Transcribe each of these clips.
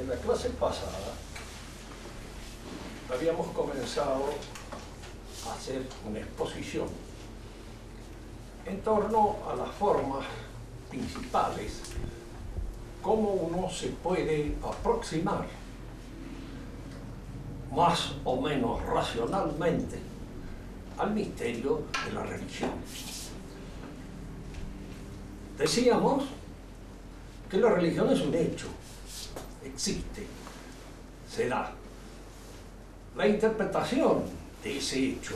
la clase pasada habíamos comenzado a hacer una exposición en torno a las formas principales, cómo uno se puede aproximar más o menos racionalmente al misterio de la religión. Decíamos que la religión es un hecho, existe, se da. La interpretación de ese hecho,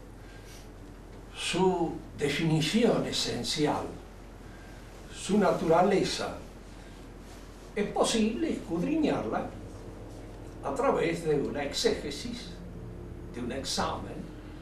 su definición esencial, su naturaleza, es posible escudriñarla a través de una exégesis, de un examen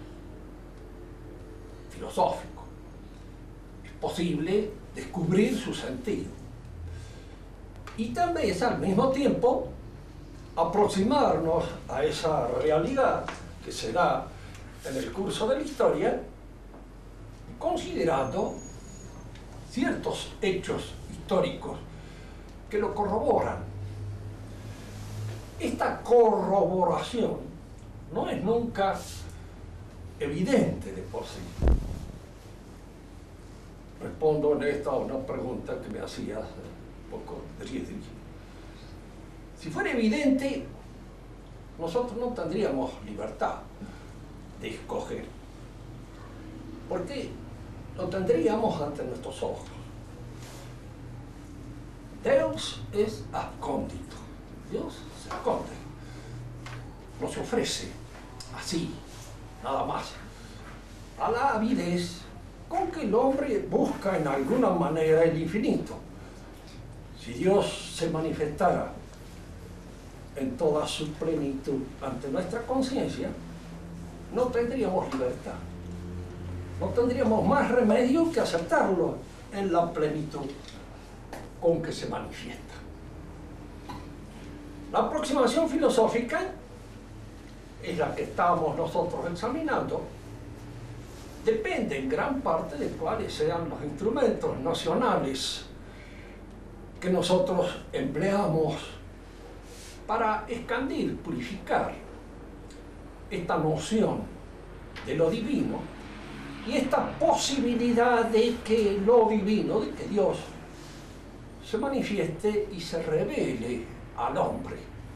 filosófico. Es posible descubrir su sentido. Y también al mismo tiempo aproximarnos a esa realidad que se da en el curso de la historia, considerando ciertos hechos históricos que lo corroboran. Esta corroboración no es nunca evidente de por sí. Respondo en esta a una pregunta que me hacía hace poco Friedrich. Si fuera evidente, nosotros no tendríamos libertad de escoger, porque lo tendríamos ante nuestros ojos. Deus es abscóndito. Dios se esconde, no se ofrece así, nada más, a la avidez con que el hombre busca en alguna manera el infinito. Si Dios se manifestara en toda su plenitud ante nuestra conciencia, no tendríamos libertad, no tendríamos más remedio que aceptarlo en la plenitud con que se manifiesta. La aproximación filosófica es la que estamos nosotros examinando. Depende en gran parte de cuáles sean los instrumentos nacionales que nosotros empleamos para expandir, purificar esta noción de lo divino y esta posibilidad de que lo divino, de que Dios se manifieste y se revele al hombre.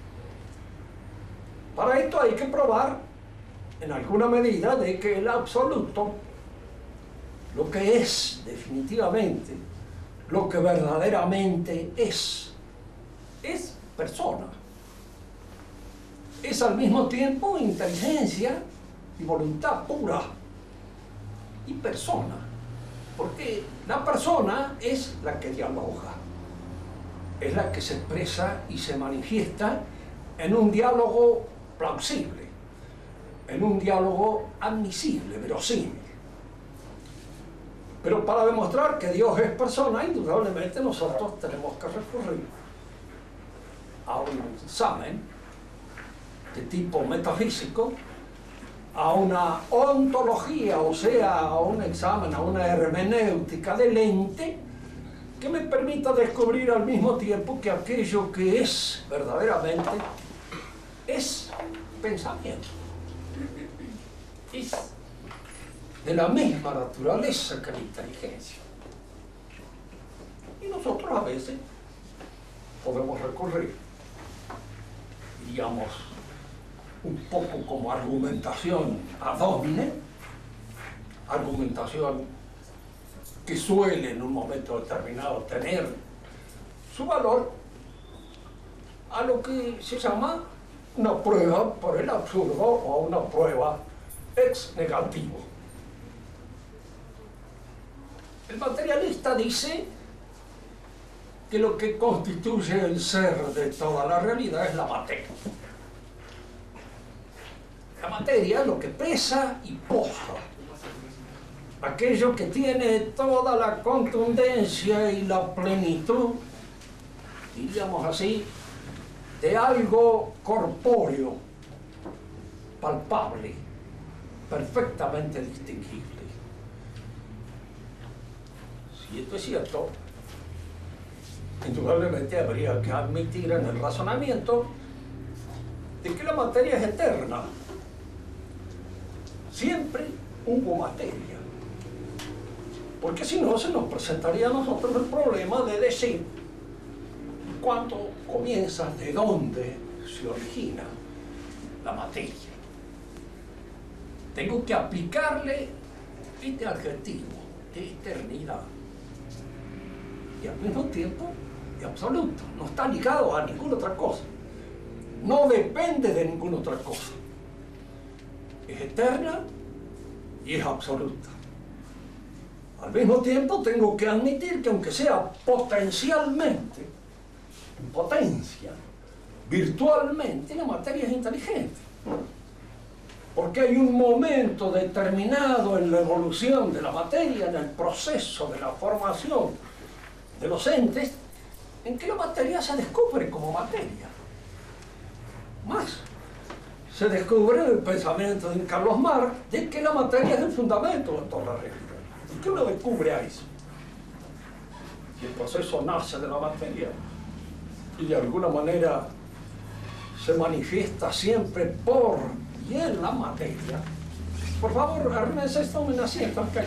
Para esto hay que probar en alguna medida de que el absoluto, lo que es definitivamente, lo que verdaderamente es persona. Es al mismo tiempo inteligencia y voluntad pura y persona, porque la persona es la que dialoga, es la que se expresa y se manifiesta en un diálogo plausible, en un diálogo admisible, verosímil. Pero para demostrar que Dios es persona, indudablemente nosotros tenemos que recurrir a un examen de tipo metafísico, a una ontología, o sea, a un examen, a una hermenéutica del ente, que me permita descubrir al mismo tiempo que aquello que es verdaderamente es pensamiento. Es de la misma naturaleza que la inteligencia. Y nosotros a veces podemos recurrir, digamos, un poco como argumentación ad hominem, argumentación que suele en un momento determinado tener su valor, a lo que se llama una prueba por el absurdo o una prueba ex negativo. El materialista dice que lo que constituye el ser de toda la realidad es la materia. La materia es lo que pesa y posa, aquello que tiene toda la contundencia y la plenitud, diríamos así, de algo corpóreo, palpable, perfectamente distinguible. Si esto es cierto, indudablemente habría que admitir en el razonamiento de que la materia es eterna. Siempre hubo materia. Porque si no, se nos presentaría a nosotros el problema de decir cuándo comienza, de dónde se origina la materia. Tengo que aplicarle este adjetivo de eternidad y al mismo tiempo de absoluto. No está ligado a ninguna otra cosa. No depende de ninguna otra cosa. Es eterna y es absoluta. Al mismo tiempo tengo que admitir que aunque sea potencialmente, en potencia, virtualmente, la materia es inteligente. Porque hay un momento determinado en la evolución de la materia, en el proceso de la formación de los entes, en que la materia se descubre como materia. Más, se descubre en el pensamiento de Carlos Marx de que la materia es el fundamento de toda la realidad. ¿Y qué uno descubre a eso? Y el proceso nace de la materia y de alguna manera se manifiesta siempre por y en la materia. Por favor, arrímense esto, me asiento acá.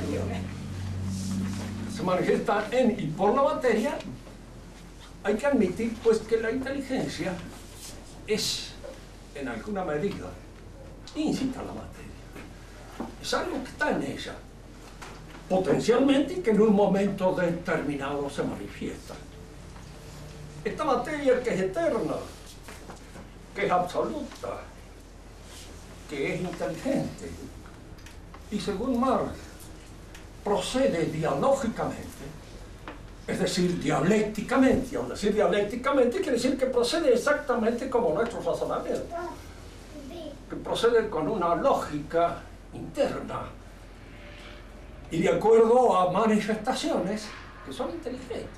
Se manifiesta en y por la materia. Hay que admitir pues que la inteligencia es en alguna medida íncita a la materia. Es algo que está en ella, potencialmente, y que en un momento determinado se manifiesta. Esta materia que es eterna, que es absoluta, que es inteligente, y según Marx, procede dialógicamente, es decir, dialécticamente. Al decir dialécticamente quiere decir que procede exactamente como nuestro razonamiento, que procede con una lógica interna y de acuerdo a manifestaciones que son inteligentes.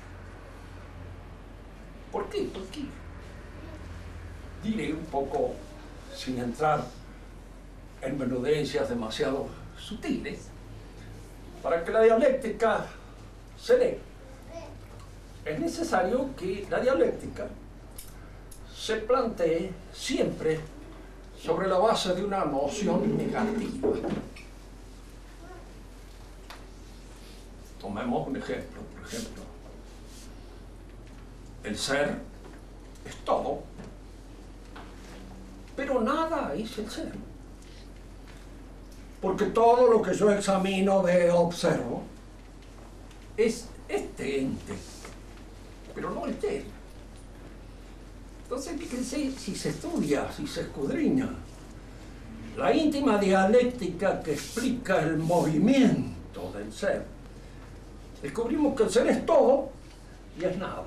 ¿Por qué? ¿Por qué? Diré un poco, sin entrar en menudencias demasiado sutiles, para que la dialéctica se dé, es necesario que la dialéctica se plantee siempre sobre la base de una noción negativa. Tomemos un ejemplo, por ejemplo. El ser es todo, pero nada es el ser. Porque todo lo que yo examino, veo, observo, es este ente, pero no el ser. Entonces, fíjense, si se estudia, si se escudriña la íntima dialéctica que explica el movimiento del ser, descubrimos que el ser es todo y es nada.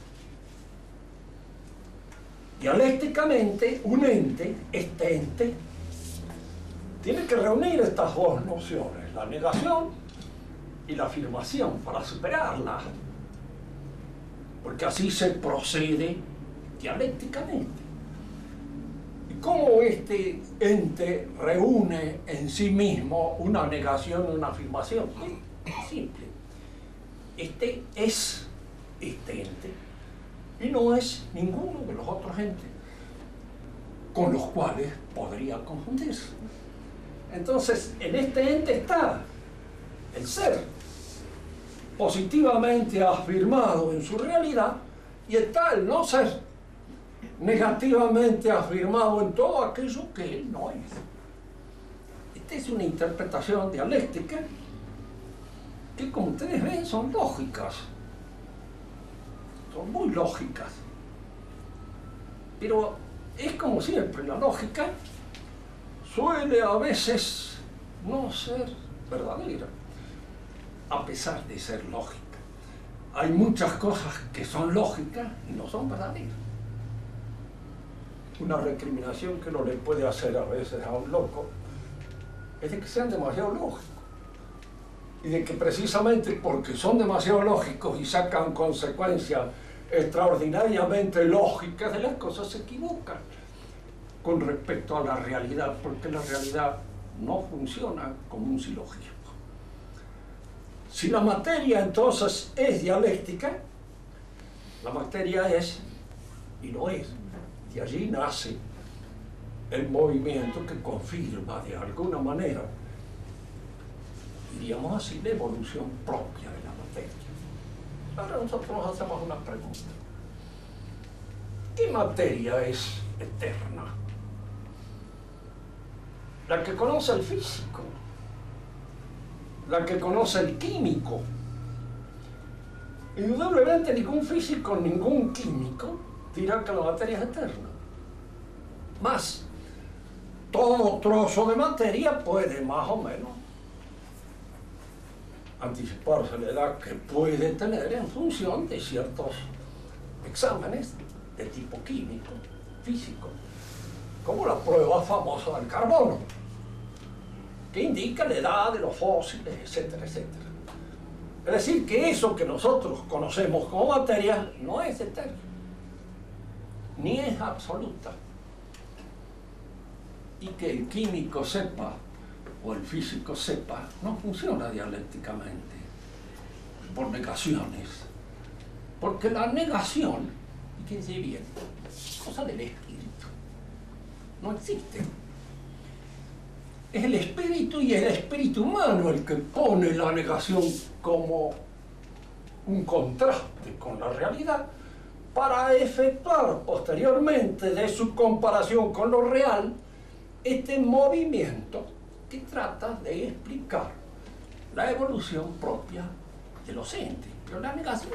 Dialécticamente, un ente, este ente, tiene que reunir estas dos nociones, la negación y la afirmación, para superarla. Porque así se procede dialécticamente. ¿Y cómo este ente reúne en sí mismo una negación y una afirmación? Es simple. Este es este ente y no es ninguno de los otros entes con los cuales podría confundirse. Entonces, en este ente está el ser positivamente afirmado en su realidad y está el no ser negativamente afirmado en todo aquello que él no es. Esta es una interpretación dialéctica que, como ustedes ven, son lógicas, son muy lógicas, pero es como siempre, la lógica suele a veces no ser verdadera, a pesar de ser lógica. Hay muchas cosas que son lógicas y no son verdaderas. Una recriminación que uno le puede hacer a veces a un loco es de que sean demasiado lógicos y de que precisamente porque son demasiado lógicos y sacan consecuencias extraordinariamente lógicas de las cosas, se equivocan con respecto a la realidad, porque la realidad no funciona como un silogismo. Si la materia entonces es dialéctica, La materia es y no es. De allí nace el movimiento que confirma de alguna manera, diríamos así, la evolución propia de la materia. Ahora nosotros nos hacemos una pregunta. ¿Qué materia es eterna? La que conoce el físico, la que conoce el químico. Indudablemente ningún físico, ningún químico dirá que la materia es eterna. Más, todo trozo de materia puede más o menos anticiparse la edad que puede tener en función de ciertos exámenes de tipo químico, físico, como la prueba famosa del carbono, que indica la edad de los fósiles, etcétera, etcétera. Es decir, que eso que nosotros conocemos como materia no es eterna, ni es absoluta. Y que el químico sepa, o el físico sepa, no funciona dialécticamente, por negaciones. Porque la negación, y fíjense bien, es cosa del espíritu, no existe. Es el espíritu y el espíritu humano el que pone la negación como un contraste con la realidad para efectuar posteriormente de su comparación con lo real este movimiento que trata de explicar la evolución propia de los entes. Pero la negación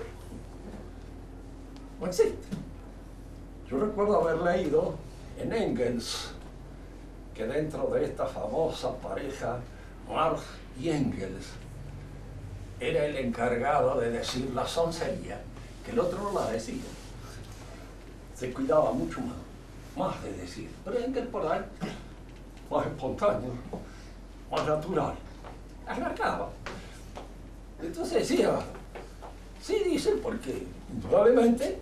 no existe. Yo recuerdo haber leído en Engels que dentro de esta famosa pareja, Marx y Engels, era el encargado de decir la soncería, que el otro no la decía. Se cuidaba mucho más de decir. Pero Engels por ahí, más espontáneo, más natural, alargaba. Entonces decía, sí, dice, porque indudablemente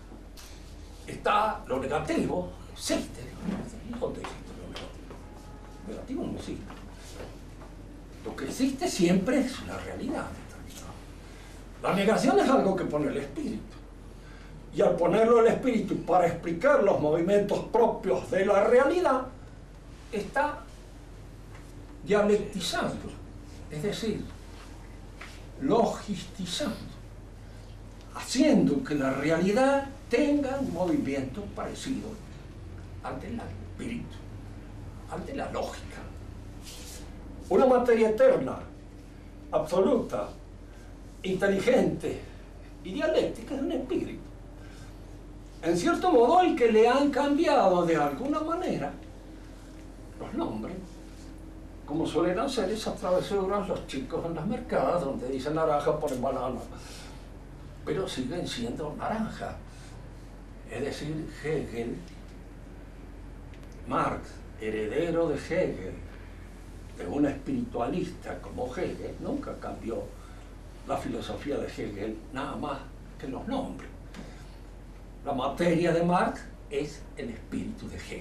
está lo negativo, existe. ¿Dónde existe lo negativo? Lo negativo no existe. Lo que existe siempre es la realidad. La negación es algo que pone el espíritu. Y al ponerlo el espíritu para explicar los movimientos propios de la realidad, está dialectizando, es decir, logistizando, haciendo que la realidad tenga un movimiento parecido ante el espíritu, ante la lógica. Una materia eterna, absoluta, inteligente y dialéctica es un espíritu. En cierto modo, el que le han cambiado de alguna manera los nombres, como suelen hacer esas travesuras los chicos en las mercadas, donde dicen naranja ponen banana, pero siguen siendo naranja. Es decir, Hegel, Marx, heredero de Hegel, de un espiritualista como Hegel, nunca cambió la filosofía de Hegel, nada más que los nombres. La materia de Marx es el espíritu de Hegel.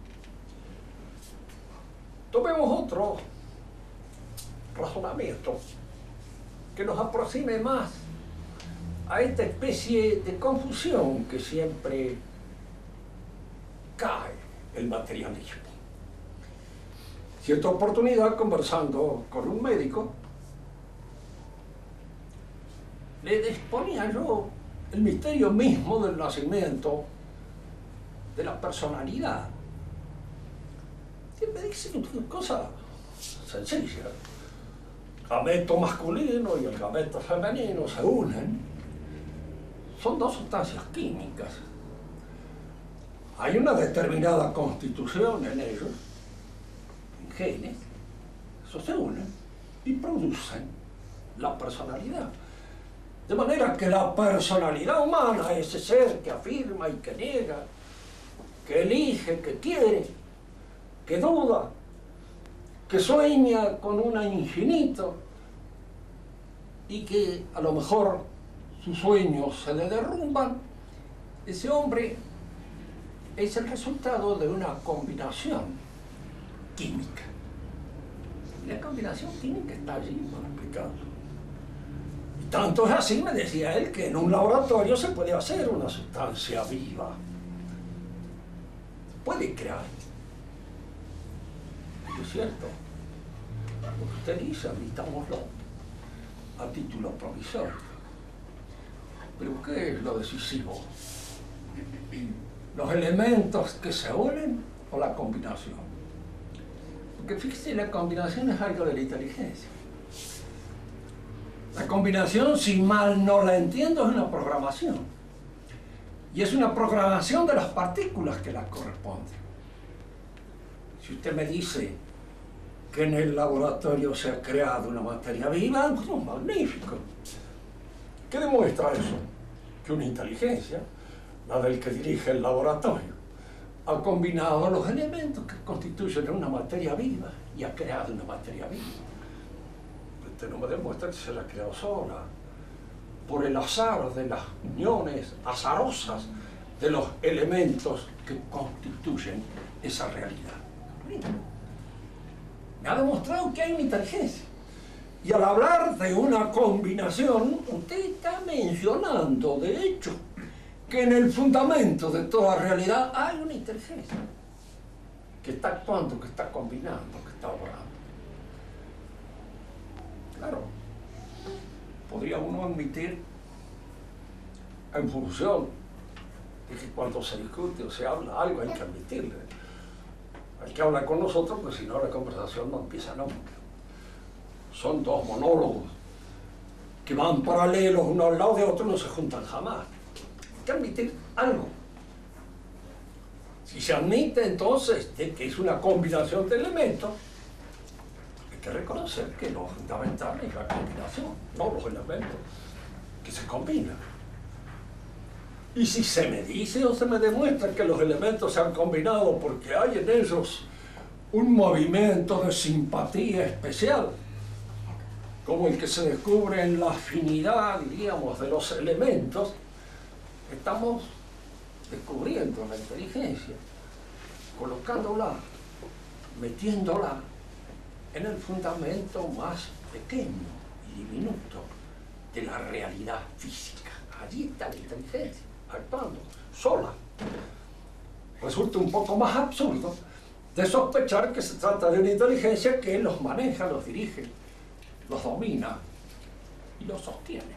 Tomemos otro razonamiento que nos aproxime más a esta especie de confusión que siempre cae el materialismo. Cierta oportunidad, conversando con un médico, le exponía yo el misterio mismo del nacimiento de la personalidad. Y me dice una cosa sencilla. El gameto masculino y el gameto femenino se unen. Son dos sustancias químicas. Hay una determinada constitución en ellos, en genes. Esos se unen y producen la personalidad. De manera que la personalidad humana, ese ser que afirma y que niega, que elige, que quiere, que duda, que sueña con un infinito y que a lo mejor sus sueños se le derrumban, ese hombre es el resultado de una combinación química. Y la combinación química está allí para explicarlo. Tanto es así, me decía él, que en un laboratorio se puede hacer una sustancia viva. Se puede crear. Es cierto. Lo que usted dice, admitámoslo a título provisorio. Pero ¿qué es lo decisivo? ¿Los elementos que se unen o la combinación? Porque fíjese, la combinación es algo de la inteligencia. La combinación, si mal no la entiendo, es una programación. Y es una programación de las partículas que la corresponden. Si usted me dice que en el laboratorio se ha creado una materia viva, pues es magnífico. ¿Qué demuestra eso? Que una inteligencia, la del que dirige el laboratorio, ha combinado los elementos que constituyen una materia viva y ha creado una materia viva. Usted no me demuestra que se la ha creado sola, por el azar de las uniones azarosas de los elementos que constituyen esa realidad. Me ha demostrado que hay una inteligencia. Y al hablar de una combinación, usted está mencionando, de hecho, que en el fundamento de toda realidad hay una inteligencia que está actuando, que está combinando, que está obrando. Claro, podría uno admitir, en función de que cuando se discute o se habla algo hay que admitirle. Hay que hablar con nosotros, porque si no la conversación no empieza nunca. Son dos monólogos que van paralelos uno al lado de otro y no se juntan jamás. Hay que admitir algo. Si se admite entonces de que es una combinación de elementos, hay que reconocer que lo fundamental es la combinación, no los elementos que se combinan. Y si se me dice o se me demuestra que los elementos se han combinado porque hay en ellos un movimiento de simpatía especial, como el que se descubre en la afinidad, diríamos, de los elementos, estamos descubriendo la inteligencia, colocándola, metiéndola en el fundamento más pequeño y diminuto de la realidad física. Allí está la inteligencia, actuando sola. Resulta un poco más absurdo de sospechar que se trata de una inteligencia que los maneja, los dirige, los domina y los sostiene.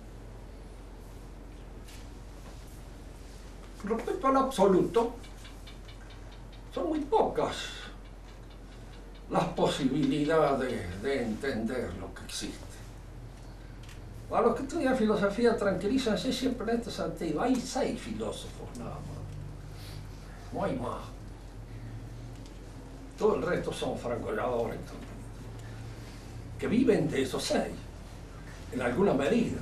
Respecto al absoluto, son muy pocas las posibilidades de entender lo que existe. A los que estudian filosofía, tranquilízanse siempre en este sentido. Hay 6 filósofos nada más. No hay más. Todo el resto son francotiradores que viven de esos 6, en alguna medida.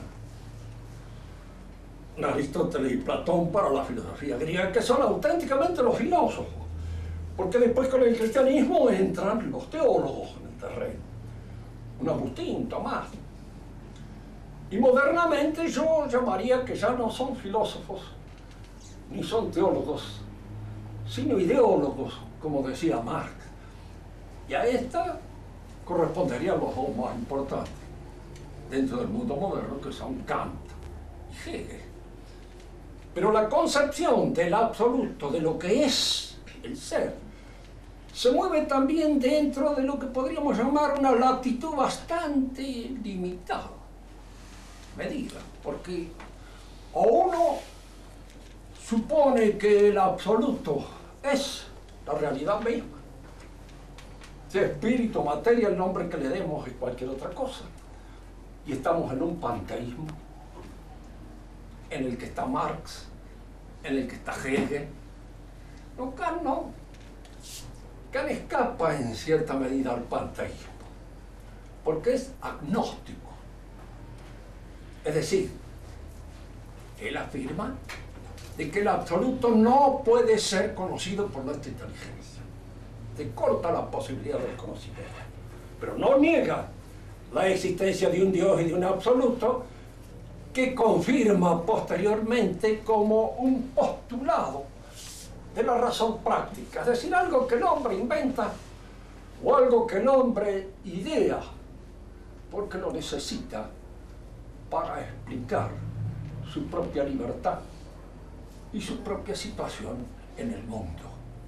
Aristóteles y Platón para la filosofía griega, que son auténticamente los filósofos, porque después con el cristianismo entran los teólogos en el terreno, un Agustín, Tomás. Y modernamente yo llamaría que ya no son filósofos, ni son teólogos, sino ideólogos, como decía Marx. Y a esta corresponderían los dos más importantes dentro del mundo moderno, que son Kant y Hegel. Pero la concepción del absoluto, de lo que es el ser, se mueve también dentro de lo que podríamos llamar una latitud bastante limitada, medida, porque o uno supone que el absoluto es la realidad misma, sea espíritu, materia, el nombre que le demos y cualquier otra cosa, y estamos en un panteísmo en el que está Marx, en el que está Hegel. No, Kant no. Kant escapa en cierta medida al panteísmo, porque es agnóstico. Es decir, él afirma de que el absoluto no puede ser conocido por nuestra inteligencia. Te corta la posibilidad del conocimiento, pero no niega la existencia de un Dios y de un absoluto, que confirma posteriormente como un postulado de la razón práctica, es decir, algo que el hombre inventa o algo que el hombre idea porque lo necesita para explicar su propia libertad y su propia situación en el mundo.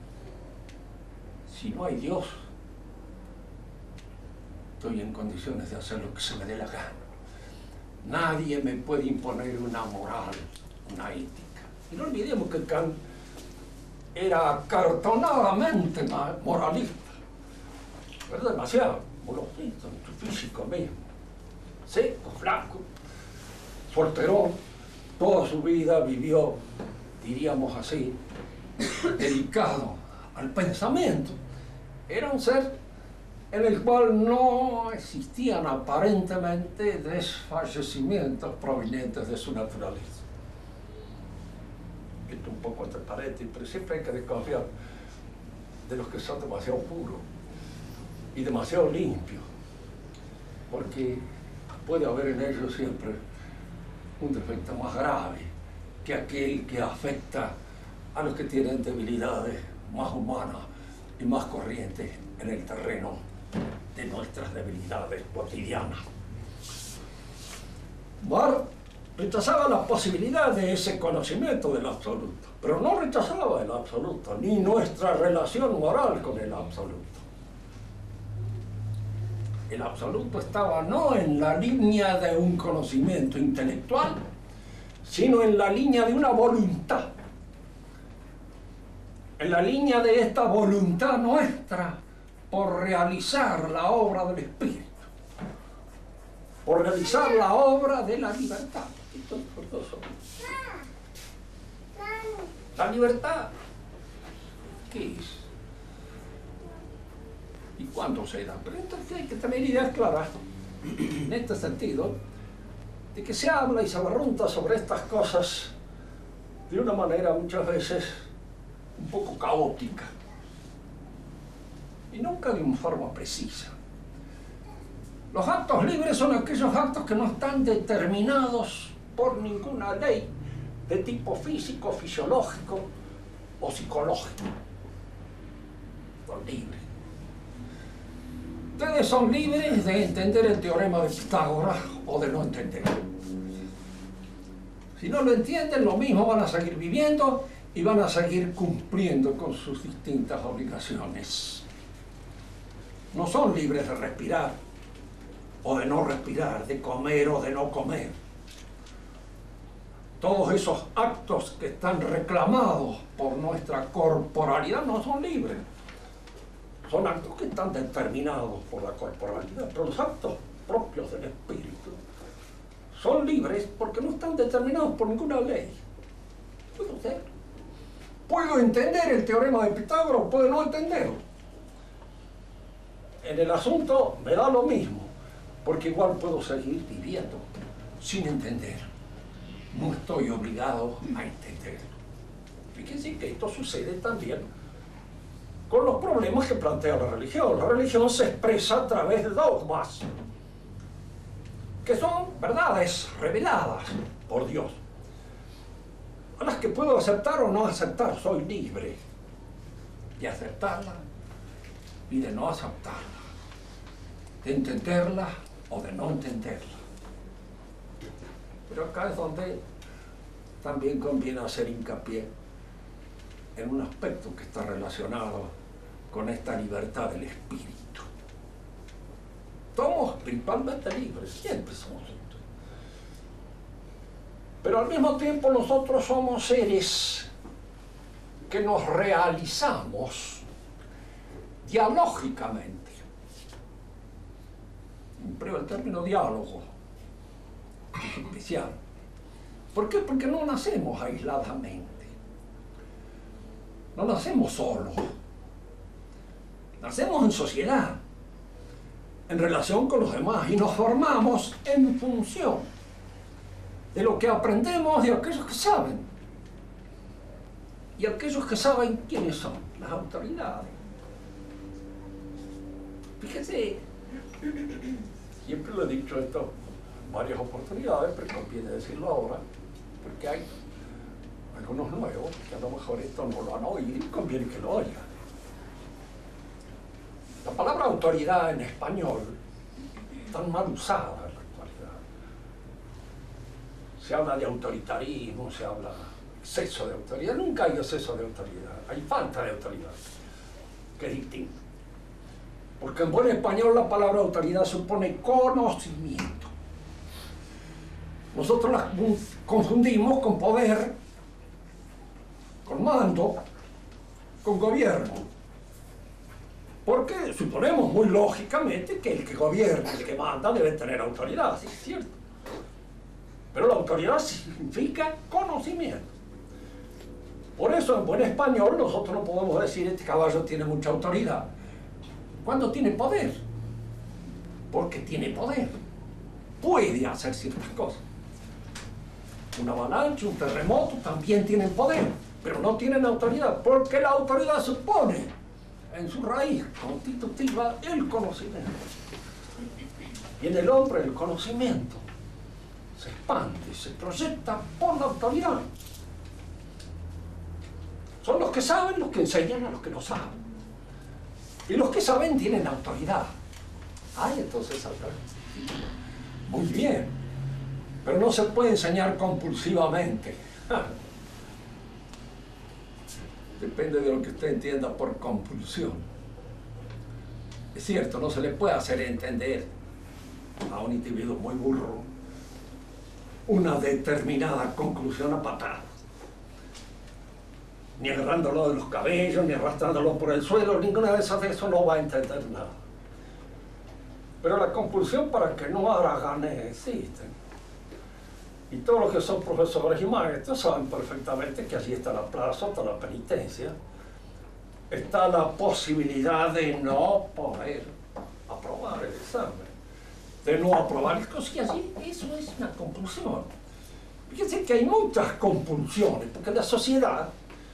Si no hay Dios, estoy en condiciones de hacer lo que se me dé la gana. Nadie me puede imponer una moral, una ética. Y no olvidemos que Kant era acartonadamente moralista. Era demasiado moralista en su físico mismo. Seco, flaco, solterón, toda su vida vivió, diríamos así, dedicado al pensamiento. Era un ser en el cual no existían aparentemente desfallecimientos provenientes de su naturaleza. Esto un poco entre paréntesis, pero siempre hay que desconfiar de los que son demasiado puros y demasiado limpios, porque puede haber en ellos siempre un defecto más grave que aquel que afecta a los que tienen debilidades más humanas y más corrientes en el terreno de nuestras debilidades cotidianas. Barth rechazaba la posibilidad de ese conocimiento del absoluto, pero no rechazaba el absoluto, ni nuestra relación moral con el absoluto. El absoluto estaba no en la línea de un conocimiento intelectual, sino en la línea de una voluntad. En la línea de esta voluntad nuestra por realizar la obra del Espíritu, por realizar la obra de la libertad. La libertad, ¿qué es? ¿Y cuándo se da? Pero entonces hay que tener ideas claras, en este sentido, de que se habla y se barrunta sobre estas cosas de una manera muchas veces un poco caótica, y nunca de una forma precisa. Los actos libres son aquellos actos que no están determinados por ninguna ley de tipo físico, fisiológico o psicológico. Son libres. Ustedes son libres de entender el teorema de Pitágoras o de no entenderlo. Si no lo entienden, lo mismo van a seguir viviendo y van a seguir cumpliendo con sus distintas obligaciones. No son libres de respirar o de no respirar, de comer o de no comer. Todos esos actos que están reclamados por nuestra corporalidad no son libres. Son actos que están determinados por la corporalidad, pero los actos propios del espíritu son libres porque no están determinados por ninguna ley. Puedo ser. Puedo entender el teorema de Pitágoras o puedo no entenderlo. En el asunto me da lo mismo, porque igual puedo seguir viviendo sin entender. No estoy obligado a entenderlo. Fíjense que esto sucede también con los problemas que plantea la religión. La religión se expresa a través de dogmas, que son verdades reveladas por Dios, a las que puedo aceptar o no aceptar. Soy libre de aceptarla y de no aceptarla, de entenderla o de no entenderla. Pero acá es donde también conviene hacer hincapié en un aspecto que está relacionado con esta libertad del espíritu. Somos principalmente libres, siempre somos libres. Pero al mismo tiempo nosotros somos seres que nos realizamos dialógicamente. Empleo el término diálogo, es especial. ¿Por qué? Porque no nacemos aisladamente. No nacemos solos. Nacemos en sociedad, en relación con los demás, y nos formamos en función de lo que aprendemos de aquellos que saben. Y aquellos que saben quiénes son, las autoridades. Fíjese, siempre lo he dicho esto en varias oportunidades, pero conviene decirlo ahora, porque hay algunos nuevos que a lo mejor esto no lo han oído y conviene que lo oigan. La palabra autoridad en español, tan mal usada en la actualidad, Se habla de autoritarismo, se habla de exceso de autoridad. Nunca hay exceso de autoridad, hay falta de autoridad, que es distinto. Porque en buen español la palabra autoridad supone conocimiento. Nosotros la confundimos con poder, con mando, con gobierno. Porque suponemos muy lógicamente que el que gobierna, el que manda, debe tener autoridad, sí, es cierto. Pero la autoridad significa conocimiento. Por eso en buen español nosotros no podemos decir este caballo tiene mucha autoridad. ¿Cuándo tiene poder? Porque tiene poder. Puede hacer ciertas cosas. Una avalancha, un terremoto también tienen poder, pero no tienen autoridad, porque la autoridad supone en su raíz constitutiva el conocimiento. Y en el hombre el conocimiento se expande, se proyecta por la autoridad. Son los que saben los que enseñan a los que no saben. Y los que saben tienen autoridad. Hay entonces autoridad. Muy bien. Pero no se puede enseñar compulsivamente. Depende de lo que usted entienda por compulsión. Es cierto, no se le puede hacer entender a un individuo muy burro una determinada conclusión a patadas. Ni agarrándolo de los cabellos, ni arrastrándolo por el suelo, ninguna de esas de eso no va a entender nada. Pero la compulsión para que no haragane existe. Y todos los que son profesores y maestros saben perfectamente que allí está la plaza, está la penitencia, está la posibilidad de no poder aprobar el examen, de no aprobar las cosas, y allí eso es una compulsión. Fíjense que hay muchas compulsiones, porque la sociedad,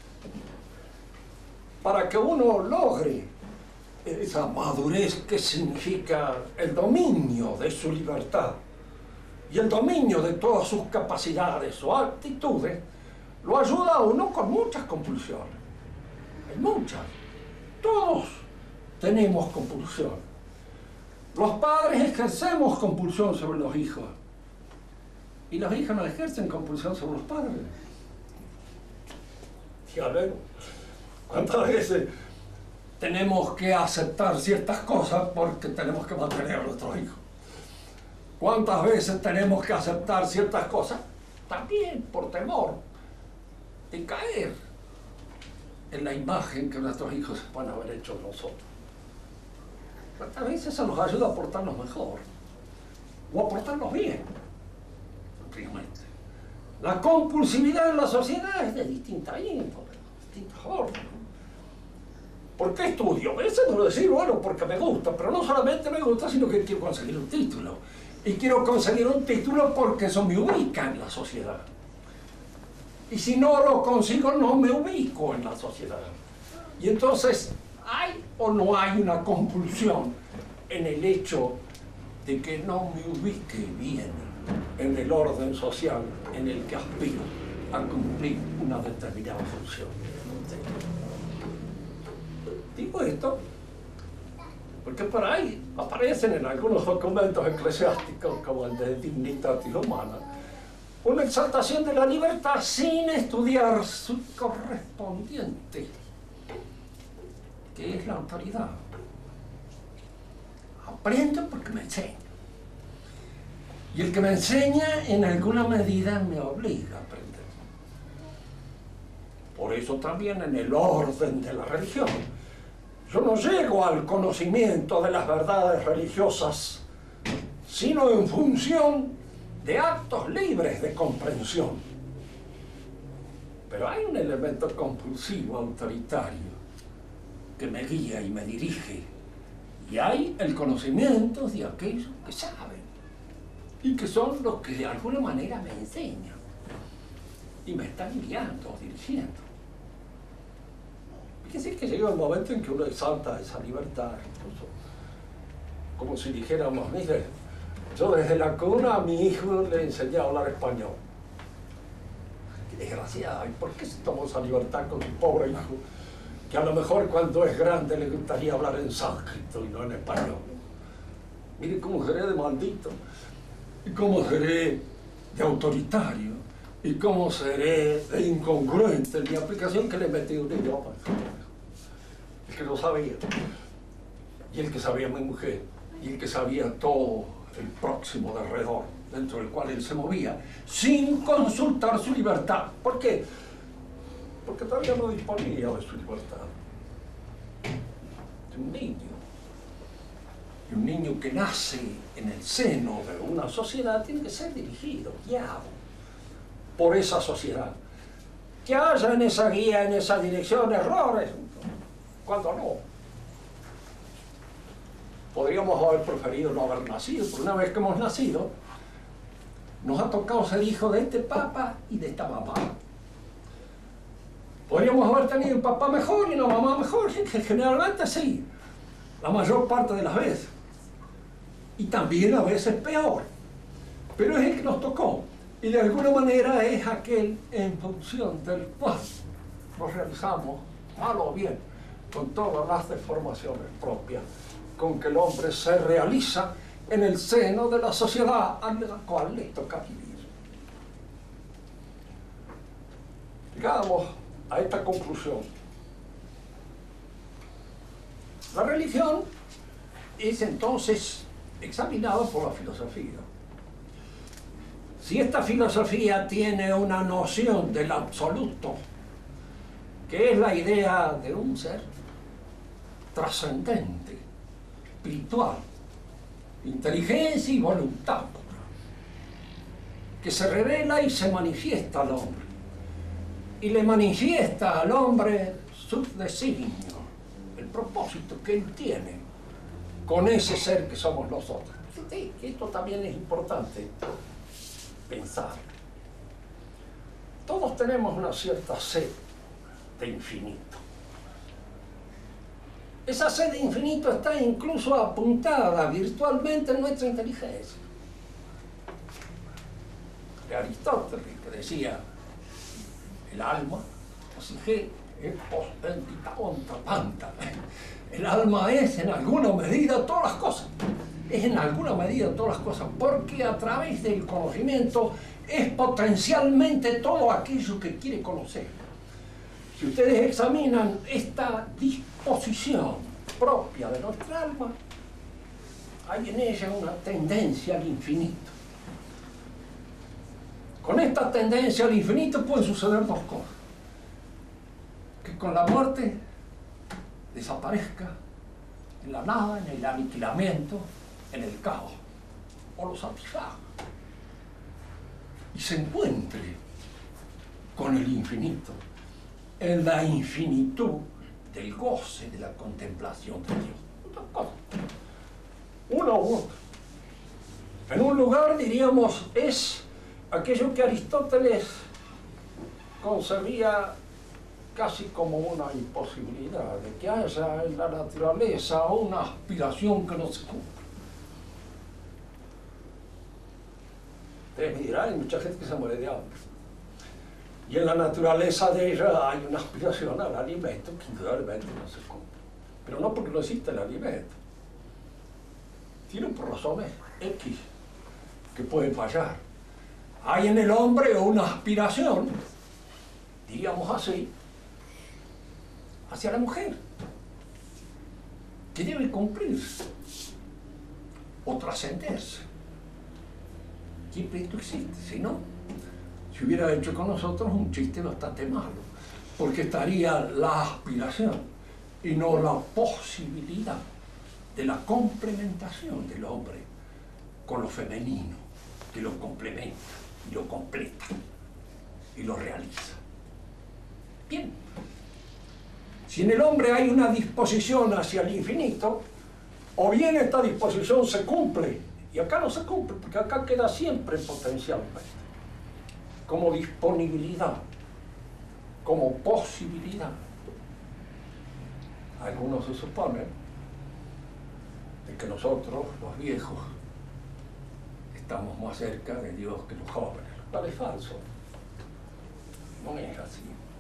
para que uno logre esa madurez que significa el dominio de su libertad, y el dominio de todas sus capacidades o actitudes, lo ayuda a uno con muchas compulsiones. Hay muchas. Todos tenemos compulsión. Los padres ejercemos compulsión sobre los hijos. Y los hijos no ejercen compulsión sobre los padres. Ya ven, ¿cuántas veces tenemos que aceptar ciertas cosas porque tenemos que mantener a nuestros hijos? ¿Cuántas veces tenemos que aceptar ciertas cosas? También por temor de caer en la imagen que nuestros hijos van a haber hecho de nosotros. ¿Cuántas veces eso nos ayuda a portarnos mejor? O a portarnos bien, realmente. La compulsividad en la sociedad es de distinta índole, de distintas órdenes. ¿Por qué estudio? A veces no decir, bueno, porque me gusta, pero no solamente me gusta, sino que quiero conseguir un título. Y quiero conseguir un título porque eso me ubica en la sociedad. Y si no lo consigo, no me ubico en la sociedad. Y entonces, ¿hay o no hay una compulsión en el hecho de que no me ubique bien en el orden social en el que aspiro a cumplir una determinada función? Digo esto porque por ahí aparecen en algunos documentos eclesiásticos, como el de Dignitatis Humana, una exaltación de la libertad sin estudiar su correspondiente, que es la autoridad. Aprendo porque me enseña. Y el que me enseña, en alguna medida, me obliga a aprender. Por eso también en el orden de la religión, yo no llego al conocimiento de las verdades religiosas, sino en función de actos libres de comprensión. Pero hay un elemento compulsivo, autoritario, que me guía y me dirige. Y hay el conocimiento de aquellos que saben, y que son los que de alguna manera me enseñan, y me están guiando, dirigiendo. Fíjense que llega el momento en que uno exalta esa libertad, incluso como si dijéramos, mire, yo desde la cuna a mi hijo le enseñé a hablar español. Qué desgraciado, ¿y por qué se tomó esa libertad con su pobre hijo? Que a lo mejor cuando es grande le gustaría hablar en sánscrito y no en español. Mire cómo seré de maldito, y cómo seré de autoritario y cómo seré de incongruente en mi aplicación que le he metido un idioma. El que lo sabía, y el que sabía mi mujer, y el que sabía todo el próximo de alrededor, dentro del cual él se movía, sin consultar su libertad. ¿Por qué? Porque todavía no disponía de su libertad. De un niño. Y un niño que nace en el seno de una sociedad tiene que ser dirigido, guiado por esa sociedad. Que haya en esa guía, en esa dirección, errores, cuando no. Podríamos haber preferido no haber nacido, pero una vez que hemos nacido, nos ha tocado ser hijos de este papá y de esta mamá. Podríamos haber tenido un papá mejor y una mamá mejor, generalmente sí, la mayor parte de las veces. Y también a veces peor. Pero es el que nos tocó. Y de alguna manera es aquel en función del cual nos realizamos, mal o bien, con todas las deformaciones propias con que el hombre se realiza en el seno de la sociedad a la cual le toca vivir. Llegamos a esta conclusión. La religión es entonces examinada por la filosofía. Si esta filosofía tiene una noción del absoluto, que es la idea de un ser trascendente, espiritual, inteligencia y voluntad pura, que se revela y se manifiesta al hombre, y le manifiesta al hombre su designio, el propósito que él tiene con ese ser que somos nosotros. Esto también es importante pensar. Todos tenemos una cierta sed de infinito. Esa sed de infinito está incluso apuntada virtualmente en nuestra inteligencia. De Aristóteles, que decía, el alma, así que es postentita onta panta. El alma es en alguna medida todas las cosas. Es en alguna medida todas las cosas, porque a través del conocimiento es potencialmente todo aquello que quiere conocer. Si ustedes examinan esta disposición propia de nuestra alma, hay en ella una tendencia al infinito. Con esta tendencia al infinito pueden suceder dos cosas. Que con la muerte desaparezca en la nada, en el aniquilamiento, en el caos, o lo satisfaga y se encuentre con el infinito, en la infinitud del goce de la contemplación de Dios. Dos cosas, uno u otro. En un lugar, diríamos, es aquello que Aristóteles concebía casi como una imposibilidad, de que haya en la naturaleza una aspiración que no se cumpla. Ustedes me dirán, hay mucha gente que se muere de hambre. Y en la naturaleza de ella hay una aspiración al alimento que indudablemente no se cumple. Pero no porque no existe el alimento. Tiene por razones X que pueden fallar. Hay en el hombre una aspiración, diríamos así, hacia la mujer, que debe cumplirse o trascenderse. Siempre esto existe, si no, se hubiera hecho con nosotros un chiste bastante malo, porque estaría la aspiración y no la posibilidad de la complementación del hombre con lo femenino, que lo complementa y lo completa y lo realiza. Bien. Si en el hombre hay una disposición hacia el infinito, o bien esta disposición se cumple, y acá no se cumple, porque acá queda siempre potencialmente, como disponibilidad, como posibilidad. Algunos se suponen de que nosotros, los viejos, estamos más cerca de Dios que los jóvenes, lo cual es falso. No es así.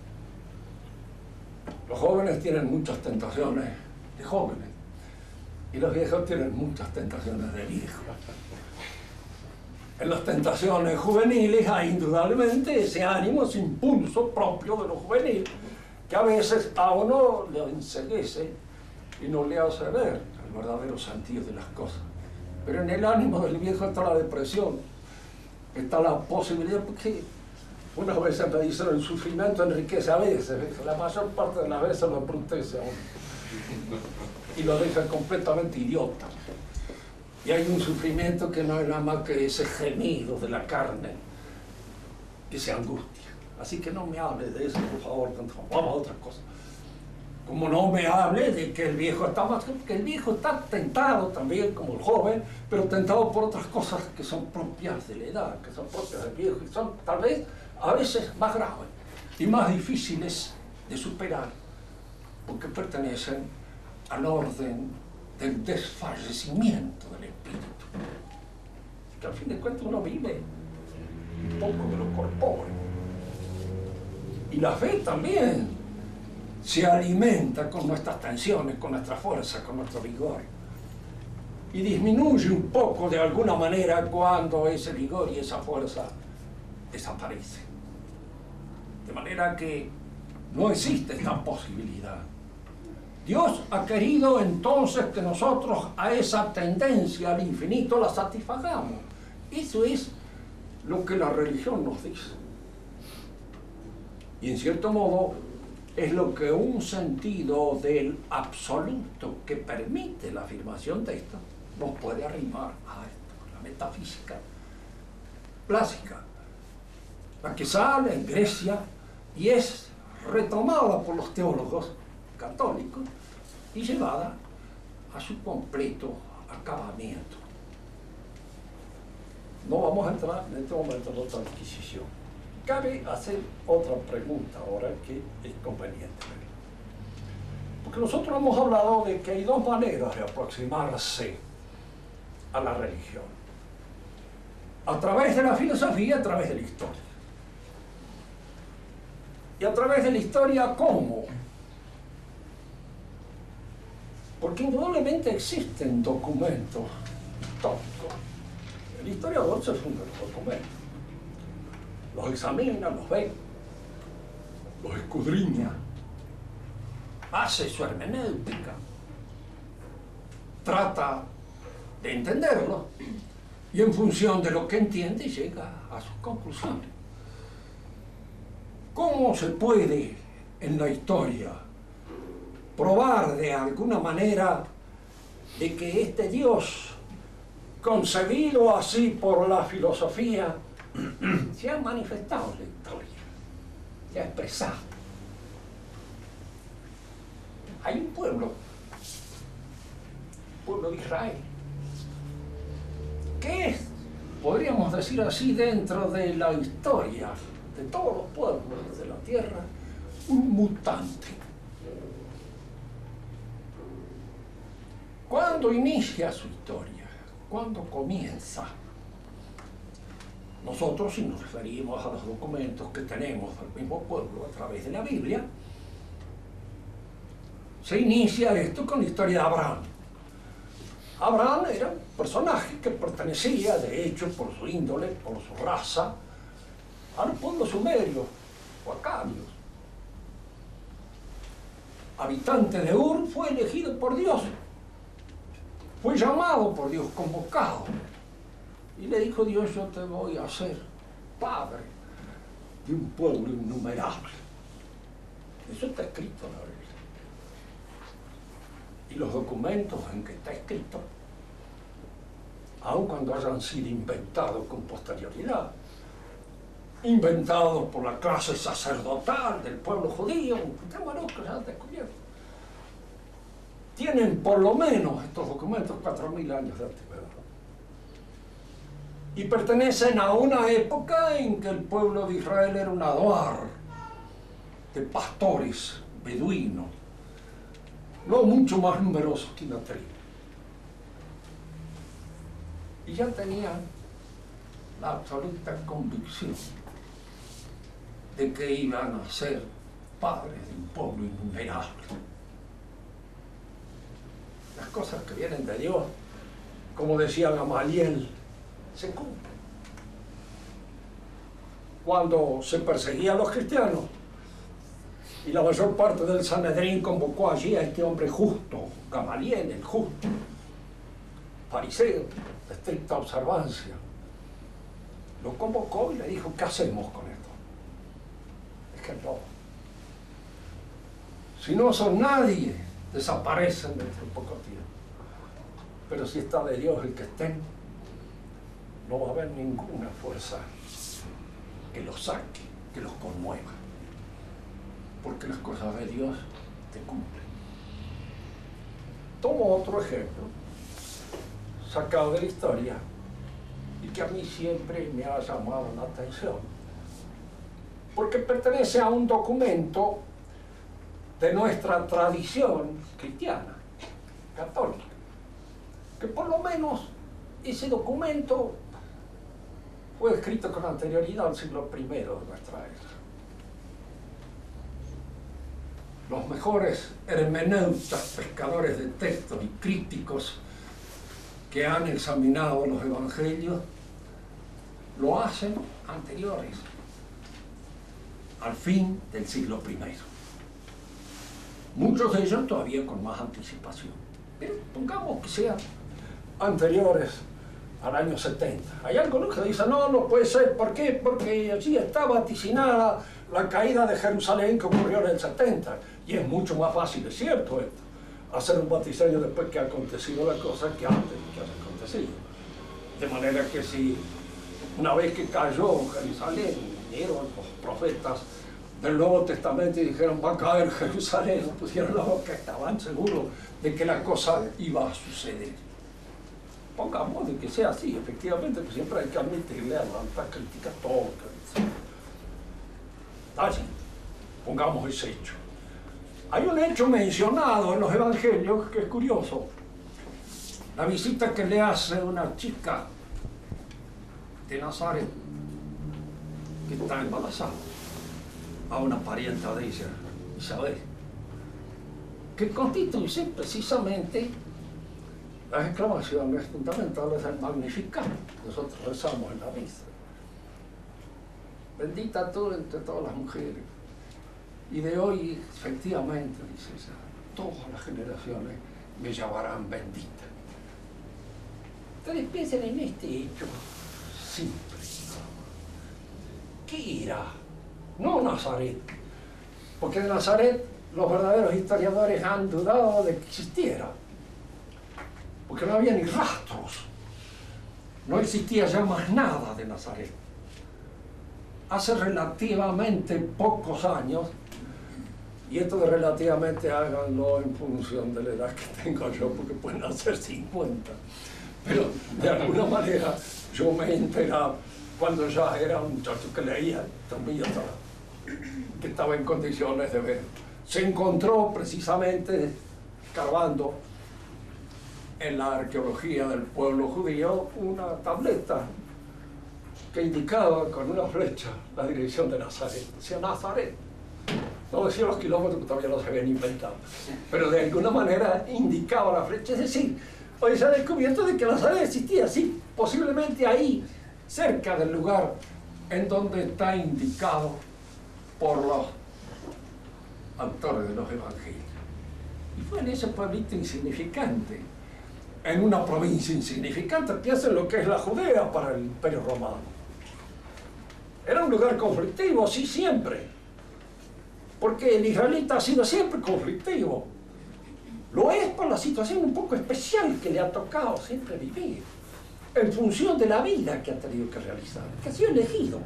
Los jóvenes tienen muchas tentaciones de jóvenes y los viejos tienen muchas tentaciones de viejos. En las tentaciones juveniles hay indudablemente ese ánimo, ese impulso propio de lo juvenil, que a veces a uno le enceguece y no le hace ver el verdadero sentido de las cosas. Pero en el ánimo del viejo está la depresión, está la posibilidad, porque unas veces me dicen el sufrimiento enriquece a veces, la mayor parte de las veces lo embrutece a uno y lo deja completamente idiota. Y hay un sufrimiento que no es nada más que ese gemido de la carne que se angustia. Así que no me hable de eso, por favor, vamos a otra cosa. Como no me hable de que el viejo está más, que el viejo está tentado también como el joven, pero tentado por otras cosas que son propias de la edad, que son propias del viejo, y son tal vez a veces más graves y más difíciles de superar, porque pertenecen al orden del desfallecimiento del espíritu. Que al fin de cuentas uno vive un poco de lo corpóreo. Y la fe también se alimenta con nuestras tensiones, con nuestra fuerza, con nuestro vigor. Y disminuye un poco de alguna manera cuando ese vigor y esa fuerza desaparece. De manera que no existe esta posibilidad. Dios ha querido entonces que nosotros a esa tendencia al infinito la satisfagamos. Eso es lo que la religión nos dice. Y en cierto modo es lo que un sentido del absoluto que permite la afirmación de esto nos puede arrimar a esto, la metafísica clásica, la que sale en Grecia y es retomada por los teólogos católicos y llevada a su completo acabamiento. No vamos a entrar en este momento en otra adquisición. Cabe hacer otra pregunta ahora que es conveniente. Porque nosotros hemos hablado de que hay dos maneras de aproximarse a la religión. A través de la filosofía, a través de la historia. Y a través de la historia, ¿cómo? Porque indudablemente existen documentos históricos. El historiador se funda en los documentos. Los examina, los ve, los escudriña, hace su hermenéutica, trata de entenderlo y en función de lo que entiende llega a sus conclusiones. ¿Cómo se puede en la historia probar de alguna manera de que este Dios, concebido así por la filosofía, se ha manifestado en la historia, se ha expresado? Hay un pueblo de Israel, que es, podríamos decir así, dentro de la historia de todos los pueblos de la tierra, un mutante. ¿Cuándo inicia su historia? ¿Cuándo comienza? Nosotros, si nos referimos a los documentos que tenemos del mismo pueblo a través de la Biblia, se inicia esto con la historia de Abraham. Abraham era un personaje que pertenecía, de hecho, por su índole, por su raza, al pueblo sumerio o acadios. Habitante de Ur, fue elegido por Dios, fue llamado por Dios, convocado. Y le dijo Dios: yo te voy a hacer padre de un pueblo innumerable. Eso está escrito en la Biblia. Y los documentos en que está escrito, aun cuando hayan sido inventados con posterioridad, inventados por la clase sacerdotal del pueblo judío, que se han descubierto, tienen por lo menos estos documentos 4.000 años de antigüedad. Y pertenecen a una época en que el pueblo de Israel era un aduar de pastores beduinos, no mucho más numerosos que una tribu. Y ya tenían la absoluta convicción de que iban a ser padres de un pueblo innumerable. Las cosas que vienen de Dios, como decía Gamaliel, se cumplen. cuando se perseguía a los cristianos, y la mayor parte del Sanedrín convocó allí a este hombre justo, Gamaliel, el justo, fariseo, de estricta observancia. Lo convocó y le dijo, ¿qué hacemos con esto? Es que no. Si no son nadie, desaparecen dentro de poco tiempo. Pero si está de Dios el que estén, no va a haber ninguna fuerza que los saque, que los conmueva. Porque las cosas de Dios te cumplen. Tomo otro ejemplo, sacado de la historia, y que a mí siempre me ha llamado la atención, porque pertenece a un documento de nuestra tradición cristiana, católica, que por lo menos ese documento fue escrito con anterioridad al siglo I de nuestra era. Los mejores hermeneutas, pescadores de textos y críticos que han examinado los evangelios lo hacen anteriores al fin del siglo I. Muchos de ellos todavía con más anticipación, pero pongamos que sean anteriores al año 70. Hay algunos que dicen, no, no puede ser, ¿por qué? Porque allí está vaticinada la caída de Jerusalén que ocurrió en el 70, y es mucho más fácil, es cierto esto, hacer un vaticinio después que ha acontecido la cosa que antes de que haya acontecido. De manera que si una vez que cayó Jerusalén, vinieron los profetas del Nuevo Testamento y dijeron, va a caer Jerusalén, pusieron la boca, estaban seguros de que la cosa iba a suceder. Pongamos de que sea así, efectivamente, que siempre hay que admitirle a la crítica todo. Así, pongamos ese hecho. Hay un hecho mencionado en los evangelios que es curioso. La visita que le hace una chica de Nazaret que está embarazada a una parienta de ella, Isabel, que constituye precisamente las exclamaciones fundamentales del Magnificat. Nosotros rezamos en la misa. Bendita tú entre todas las mujeres. Y de hoy, efectivamente, dice ella, todas las generaciones me llamarán bendita. Entonces piensen en este hecho simple. ¿Qué era? No Nazaret. Porque de Nazaret los verdaderos historiadores han dudado de que existiera. Porque no había ni rastros. No existía ya más nada de Nazaret. Hace relativamente pocos años, y esto de relativamente háganlo en función de la edad que tengo yo, porque pueden ser 50, pero de alguna manera yo me he enterado cuando ya era un muchacho que leía, que estaba en condiciones de ver. Se encontró precisamente escarbando en la arqueología del pueblo judío una tableta que indicaba con una flecha la dirección de Nazaret. Decía Nazaret. No decía los kilómetros que todavía no se habían inventado, pero de alguna manera indicaba la flecha. Es decir, hoy se ha descubierto de que Nazaret existía, sí, posiblemente ahí, cerca del lugar en donde está indicado por los autores de los evangelios. Y fue en ese pueblito insignificante, en una provincia insignificante. Piensen lo que es la Judea para el Imperio Romano. Era un lugar conflictivo, sí, siempre. Porque el israelita ha sido siempre conflictivo. Lo es por la situación un poco especial que le ha tocado siempre vivir, en función de la vida que ha tenido que realizar, que ha sido elegido.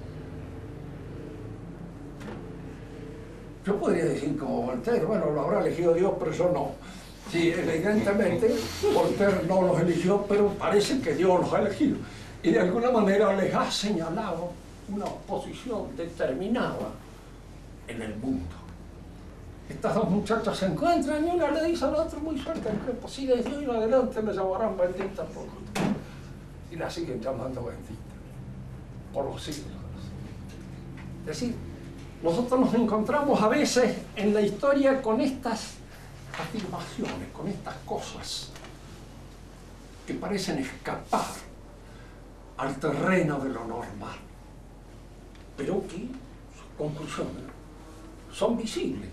Yo podría decir como Voltaire, bueno, lo habrá elegido Dios, pero yo no. Sí, evidentemente Voltaire no los eligió, pero parece que Dios los ha elegido. Y de alguna manera les ha señalado una posición determinada en el mundo. Estas dos muchachas se encuentran y una le dice al otro muy cerca del cuerpo, si desde hoy en adelante me llamarán bendita por... Y la siguen llamando bendita por los siglos. Es decir, nosotros nos encontramos a veces en la historia con estas afirmaciones, con estas cosas que parecen escapar al terreno de lo normal. aquí sus conclusiones son visibles.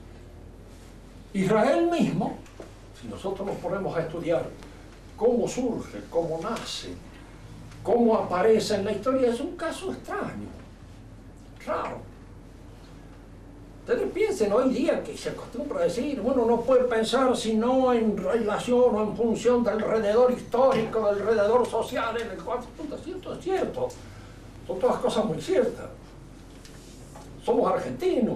Israel mismo, si nosotros nos ponemos a estudiar cómo surge, cómo nace, cómo aparece en la historia, es un caso extraño, raro. Ustedes piensen hoy día que se acostumbra a decir, bueno, no puede pensar sino en relación o en función del alrededor histórico, del alrededor social en el cual es cierto. Son todas cosas muy ciertas. Somos argentinos,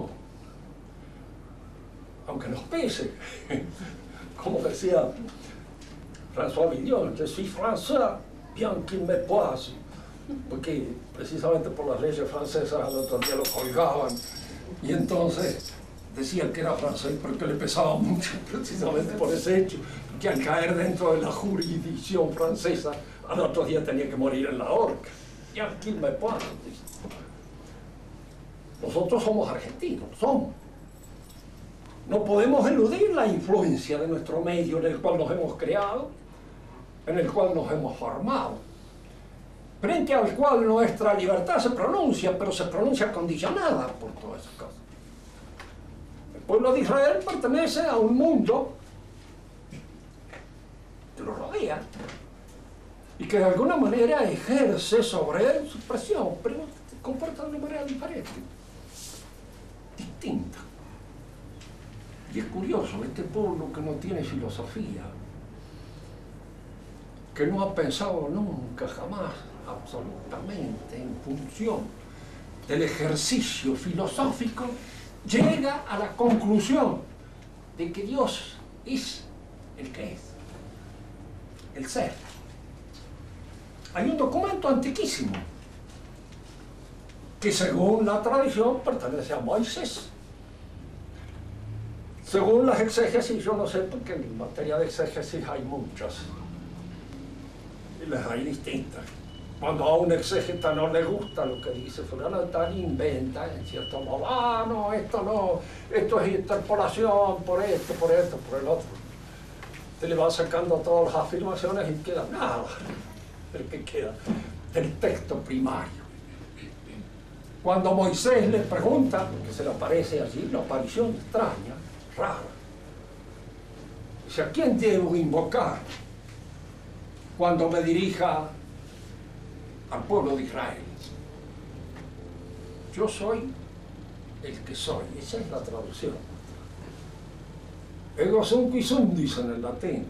aunque nos pese. Como decía François Villon, je suis français, bien qu'il me poise. Porque precisamente por las leyes francesas al otro día lo colgaban. Y entonces decían que era francés porque le pesaba mucho, precisamente por ese hecho, que al caer dentro de la jurisdicción francesa, al otro día tenía que morir en la horca. Y aquí me pasa. Nosotros somos argentinos, somos. No podemos eludir la influencia de nuestro medio en el cual nos hemos creado, en el cual nos hemos formado, frente al cual nuestra libertad se pronuncia, pero se pronuncia condicionada por todas esas cosas. El pueblo de Israel pertenece a un mundo que lo rodea y que de alguna manera ejerce sobre él su presión, pero se comporta de una manera diferente, distinta. Y es curioso, este pueblo que no tiene filosofía, que no ha pensado nunca, jamás, absolutamente en función del ejercicio filosófico, llega a la conclusión de que Dios es el que es, el ser. Hay un documento antiquísimo que según la tradición pertenece a Moisés. Según las exégesis, yo no sé porque en materia de exégesis hay muchas y las hay distintas. Cuando a un exégeta no le gusta lo que dice fulano de tal, inventa en cierto modo, no, esto es interpolación por esto, por el otro. Te le va sacando todas las afirmaciones y queda nada, el que queda del texto primario. Cuando Moisés le pregunta, que se le aparece allí, una aparición extraña, rara, dice, ¿a quién debo invocar cuando me dirija al pueblo de Israel? Yo soy el que soy. Esa es la traducción. Ego sum qui sum, dicen en el latín.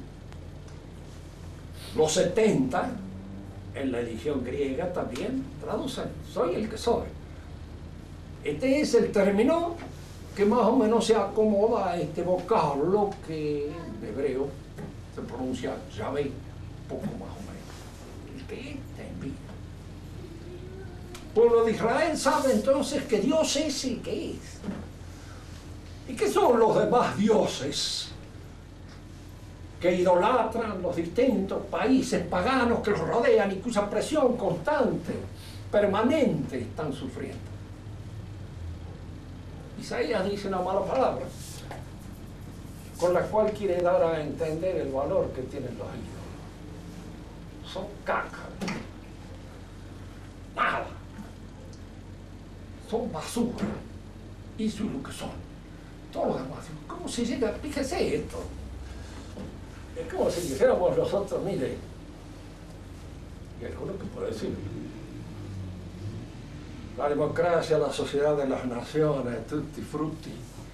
Los 70, en la edición griega también, traducen, soy el que soy. Este es el término que más o menos se acomoda a este vocablo que en hebreo se pronuncia Yahvé, poco más o menos. El que está en vida. El pueblo de Israel sabe entonces que Dios es el que es. ¿Y qué son los demás dioses que idolatran los distintos países paganos que los rodean y cuya presión constante, permanente están sufriendo? Isaías dice una mala palabra con la cual quiere dar a entender el valor que tienen los ídolos. Son caca, nada, son basura. Eso es lo que son. Todos los demás. ¿Cómo se llega? Fíjese esto. Es como si dijéramos nosotros, mire, y alguno que puede decir, la democracia, la sociedad de las naciones, tutti frutti,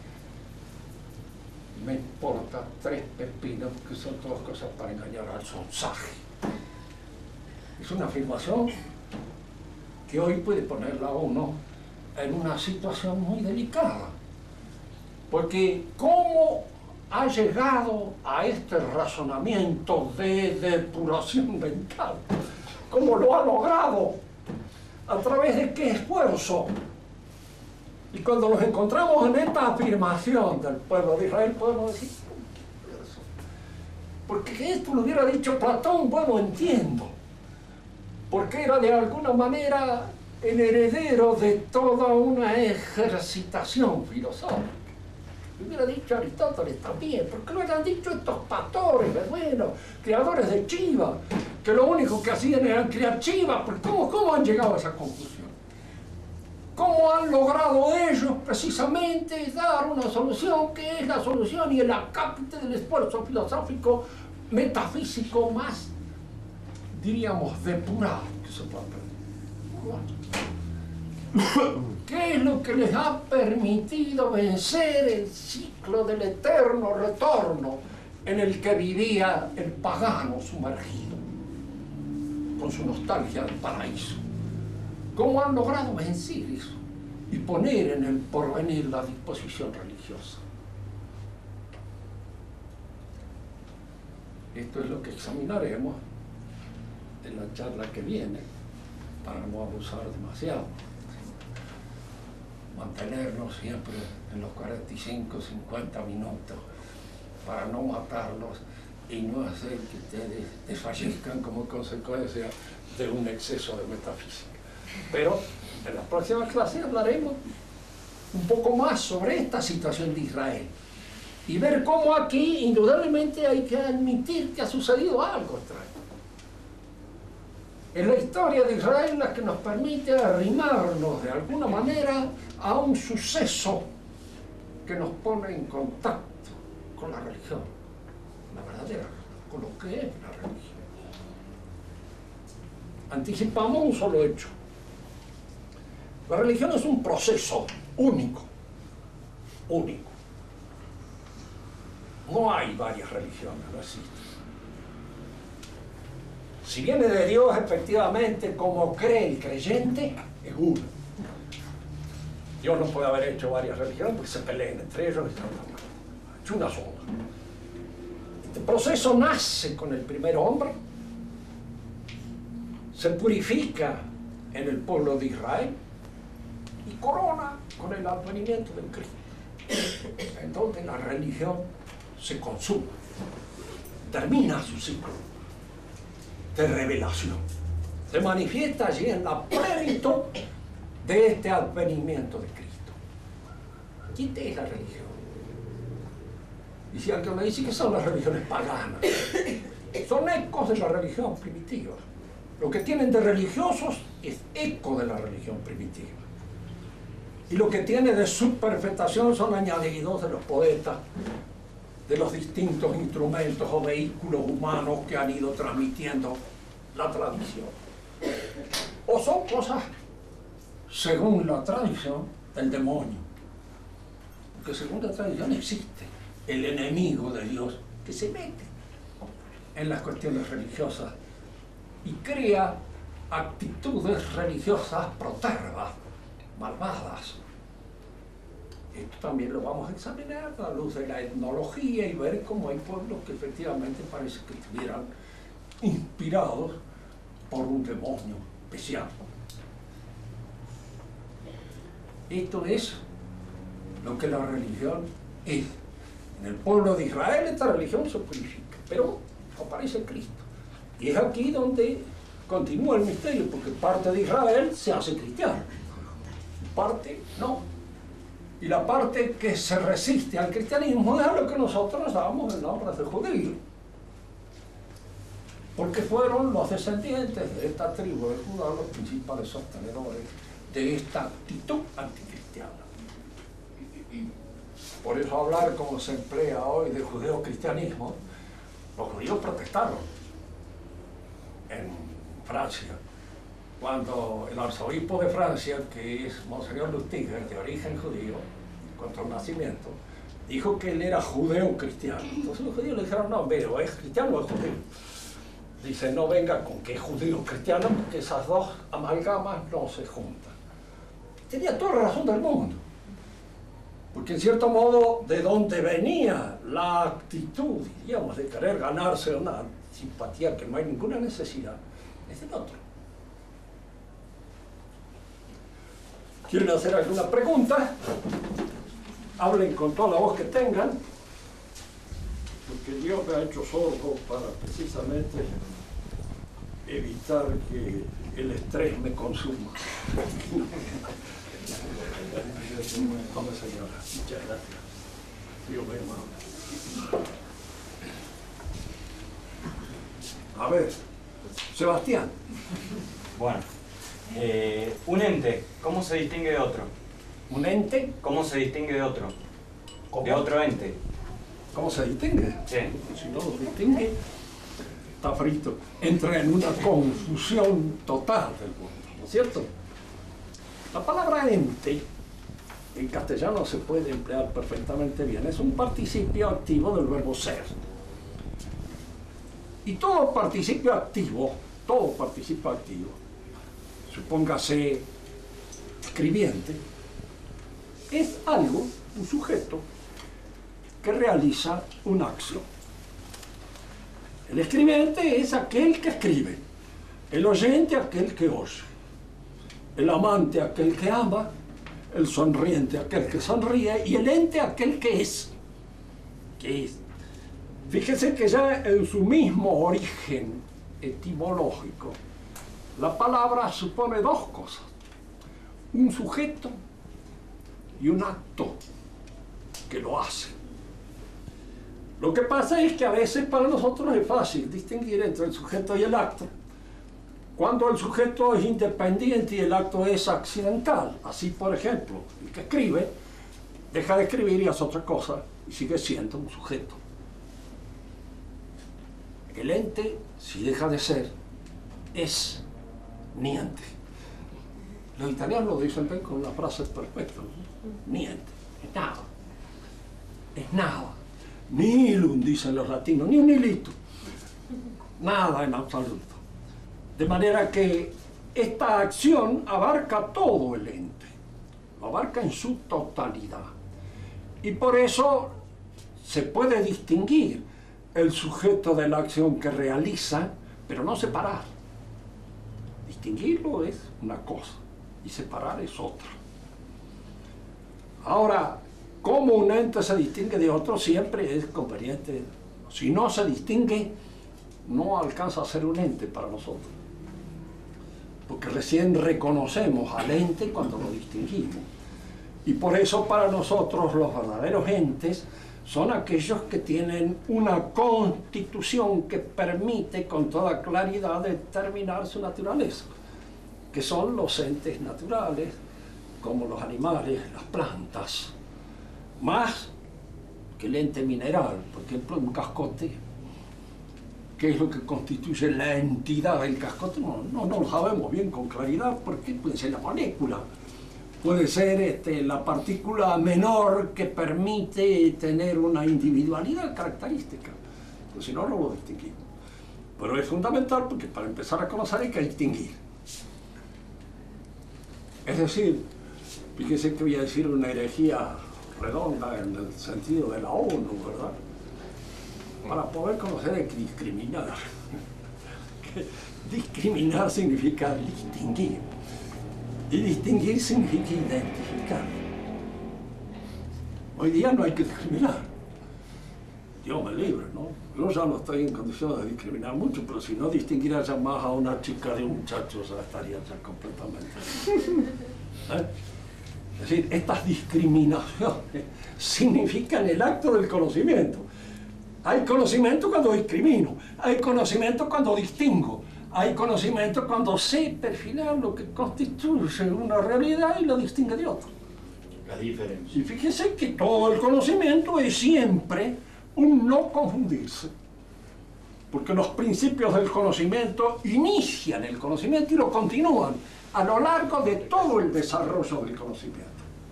me importa 3 pepinos, que son todas cosas para engañar al sonsaje. Es una afirmación que hoy puede ponerla a uno en una situación muy delicada. Porque ¿cómo ha llegado a este razonamiento de depuración mental? ¿Cómo lo ha logrado? ¿A través de qué esfuerzo? Y cuando nos encontramos en esta afirmación del pueblo de Israel, podemos decir, porque esto lo hubiera dicho Platón, bueno, entiendo, porque era de alguna manera el heredero de toda una ejercitación filosófica. Lo hubiera dicho Aristóteles también, porque lo hubieran dicho estos pastores, bueno, creadores de chivas, que lo único que hacían era criar chivas. ¿Cómo han llegado a esa conclusión? ¿Cómo logrado ellos precisamente dar una solución que es la solución y el acápite del esfuerzo filosófico metafísico más, diríamos, depurado que se pueda perder. ¿Qué es lo que les ha permitido vencer el ciclo del eterno retorno en el que vivía el pagano sumergido, con su nostalgia del paraíso? ¿Cómo han logrado vencer eso y poner en el porvenir la disposición religiosa? Esto es lo que examinaremos en la charla que viene, para no abusar demasiado. Mantenernos siempre en los 45, 50 minutos, para no matarlos y no hacer que ustedes desfallezcan como consecuencia de un exceso de metafísica. Pero en la próxima clase hablaremos un poco más sobre esta situación de Israel y ver cómo aquí indudablemente hay que admitir que ha sucedido algo extraño. Es la historia de Israel la que nos permite arrimarnos de alguna manera a un suceso que nos pone en contacto con la religión, la verdadera, con lo que es la religión. Anticipamos un solo hecho. La religión es un proceso único. No hay varias religiones, no existe. Si viene de Dios, efectivamente, como cree el creyente, es uno. Dios no puede haber hecho varias religiones porque se peleen entre ellos. Ha hecho una sola. Este proceso nace con el primer hombre, se purifica en el pueblo de Israel y corona con el advenimiento del Cristo. Entonces la religión se consuma, termina su ciclo de revelación, se manifiesta allí en la plenitud de este advenimiento de Cristo. ¿Qué es la religión? Y si alguien me dice que son las religiones paganas, son ecos de la religión primitiva. Lo que tienen de religiosos es eco de la religión primitiva. Y lo que tiene de superfetación son añadidos de los poetas, de los distintos instrumentos o vehículos humanos que han ido transmitiendo la tradición. O son cosas, según la tradición, del demonio. Porque según la tradición existe el enemigo de Dios que se mete en las cuestiones religiosas y crea actitudes religiosas protervas, malvadas. Esto también lo vamos a examinar a la luz de la etnología y ver cómo hay pueblos que efectivamente parece que estuvieran inspirados por un demonio especial. Esto es lo que la religión es. En el pueblo de Israel esta religión se purifica, pero aparece Cristo. Y es aquí donde continúa el misterio, porque parte de Israel se hace cristiano, parte no. Y la parte que se resiste al cristianismo es a lo que nosotros damos el nombre de judío, porque fueron los descendientes de esta tribu de Judá los principales sostenedores de esta actitud anticristiana. Por eso hablar como se emplea hoy de judeo-cristianismo, los judíos protestaron en Francia, cuando el arzobispo de Francia, que es Monseñor Lustiger, de origen judío, contra el nacimiento, dijo que él era judeo-cristiano. Entonces los judíos le dijeron, no, pero ¿es cristiano o es judío? Dice, no venga con que es judío-cristiano, porque esas dos amalgamas no se juntan. Tenía toda la razón del mundo. Porque en cierto modo, de donde venía la actitud, diríamos, de querer ganarse una simpatía que no hay ninguna necesidad, es del otro. ¿Quieren hacer alguna pregunta? Hablen con toda la voz que tengan, porque Dios me ha hecho sordo para precisamente evitar que el estrés me consuma. Tome, señora. Muchas gracias. Dios me amable. A ver, Sebastián. Bueno, un ente, ¿cómo se distingue de otro? Un ente. ¿Cómo se distingue de otro? ¿Cómo? De otro ente. ¿Cómo se distingue? Sí. Si no lo distingue, está frito. Entra en una confusión total del mundo, ¿no es cierto? La palabra ente en castellano se puede emplear perfectamente bien. Es un participio activo del verbo ser. Y todo participio activo, supóngase escribiente, es algo, un sujeto, que realiza una acción. El escribiente es aquel que escribe, el oyente aquel que oye, el amante aquel que ama, el sonriente aquel que sonríe y el ente aquel que es. ¿Qué es? Fíjese que ya en su mismo origen etimológico, la palabra supone dos cosas: un sujeto y un acto que lo hace. Lo que pasa es que a veces para nosotros es fácil distinguir entre el sujeto y el acto, cuando el sujeto es independiente y el acto es accidental. Así, por ejemplo, el que escribe deja de escribir y hace otra cosa y sigue siendo un sujeto. El ente, si deja de ser, es niente. Los italianos lo dicen bien con una frase perfecta, ¿no? Niente, es nada. Es nada. Nihilum, dicen los latinos, ni un hilito. Nada en absoluto. De manera que esta acción abarca todo el ente, lo abarca en su totalidad. Y por eso se puede distinguir el sujeto de la acción que realiza, pero no separar. Distinguirlo es una cosa y separar es otra. Ahora, ¿cómo un ente se distingue de otro? Siempre es conveniente. Si no se distingue, no alcanza a ser un ente para nosotros. Porque recién reconocemos al ente cuando lo distinguimos. Y por eso para nosotros los verdaderos entes son aquellos que tienen una constitución que permite con toda claridad determinar su naturaleza, que son los entes naturales, como los animales, las plantas, más que el ente mineral. Por ejemplo, un cascote, ¿qué es lo que constituye la entidad del cascote? No lo sabemos bien con claridad, porque puede ser la molécula, puede ser la partícula menor que permite tener una individualidad característica, pues si no, no lo distinguimos. Pero es fundamental porque para empezar a conocer hay que distinguir. Es decir, fíjese que voy a decir una herejía redonda en el sentido de la ONU, ¿verdad? Para poder conocer hay que discriminar. Discriminar significa distinguir. Y distinguir significa identificar. Hoy día no hay que discriminar. Dios me libre, ¿no? Yo ya no estoy en condiciones de discriminar mucho, pero si no distinguiera ya más a una chica de un muchacho, ya estaría ya completamente. ¿Eh? Es decir, estas discriminaciones significan el acto del conocimiento. Hay conocimiento cuando discrimino, hay conocimiento cuando distingo, hay conocimiento cuando sé perfilar lo que constituye una realidad y lo distingue de otra. La diferencia. Y fíjese que todo el conocimiento es siempre un no confundirse, porque los principios del conocimiento inician el conocimiento y lo continúan a lo largo de todo el desarrollo del conocimiento.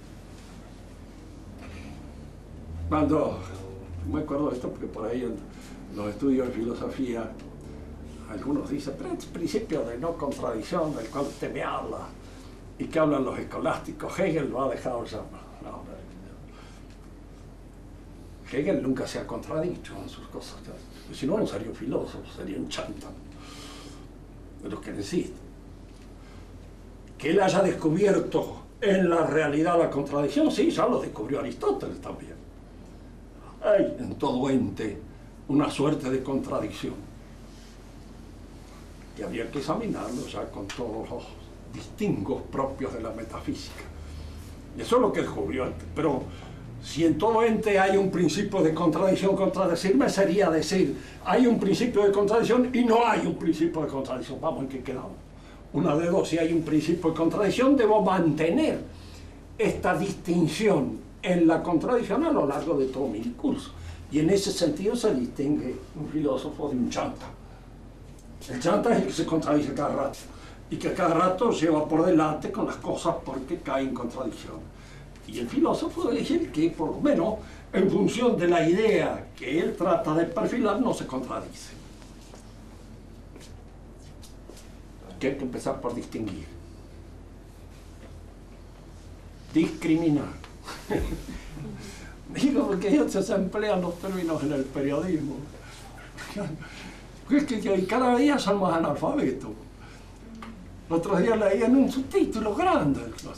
Cuando, me acuerdo de esto porque por ahí en los estudios de filosofía algunos dicen, pero es principio de no contradicción del cual usted me habla y que hablan los escolásticos, Hegel lo ha dejado ya. No, Hegel nunca se ha contradicho en sus cosas, si no, no sería un filósofo, sería un chántano de los que necesita. Que él haya descubierto en la realidad la contradicción, sí, ya lo descubrió Aristóteles también. Hay en todo ente una suerte de contradicción y habría que examinarlo ya con todos los distingos propios de la metafísica. Y eso es lo que descubrió antes. Pero si en todo ente hay un principio de contradicción, contradecirme sería decir, hay un principio de contradicción y no hay un principio de contradicción. Vamos, ¿en qué quedamos? Una de dos, si hay un principio de contradicción, debo mantener esta distinción en la contradicción a lo largo de todo mi discurso. Y en ese sentido se distingue un filósofo de un chanta. El chanta es el que se contradice cada rato y que cada rato lleva por delante con las cosas porque cae en contradicción. Y el filósofo es el que, por lo menos, en función de la idea que él trata de perfilar, no se contradice. Que hay que empezar por distinguir. Discriminar. Digo, porque ellos se emplean los términos en el periodismo. Es que cada día son más analfabetos. El otro día leían un subtítulo grande.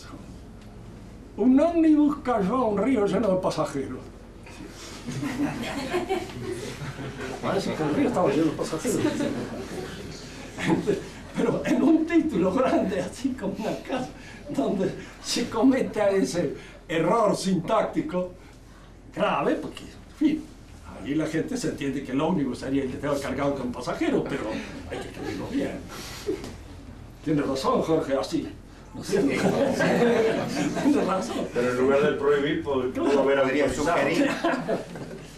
Un ómnibus cayó a un río lleno de pasajeros. Parece que el río estaba lleno de pasajeros. Pero en un título grande, así como una casa, donde se comete ese error sintáctico grave, porque, en fin, ahí la gente se entiende que el ómnibus sería el que estaba cargado con pasajeros, pero hay que escribirlo bien. Tiene razón, Jorge, así. ¿No es cierto? Tiene razón. Pero en lugar de prohibir, pudo haber autorizado.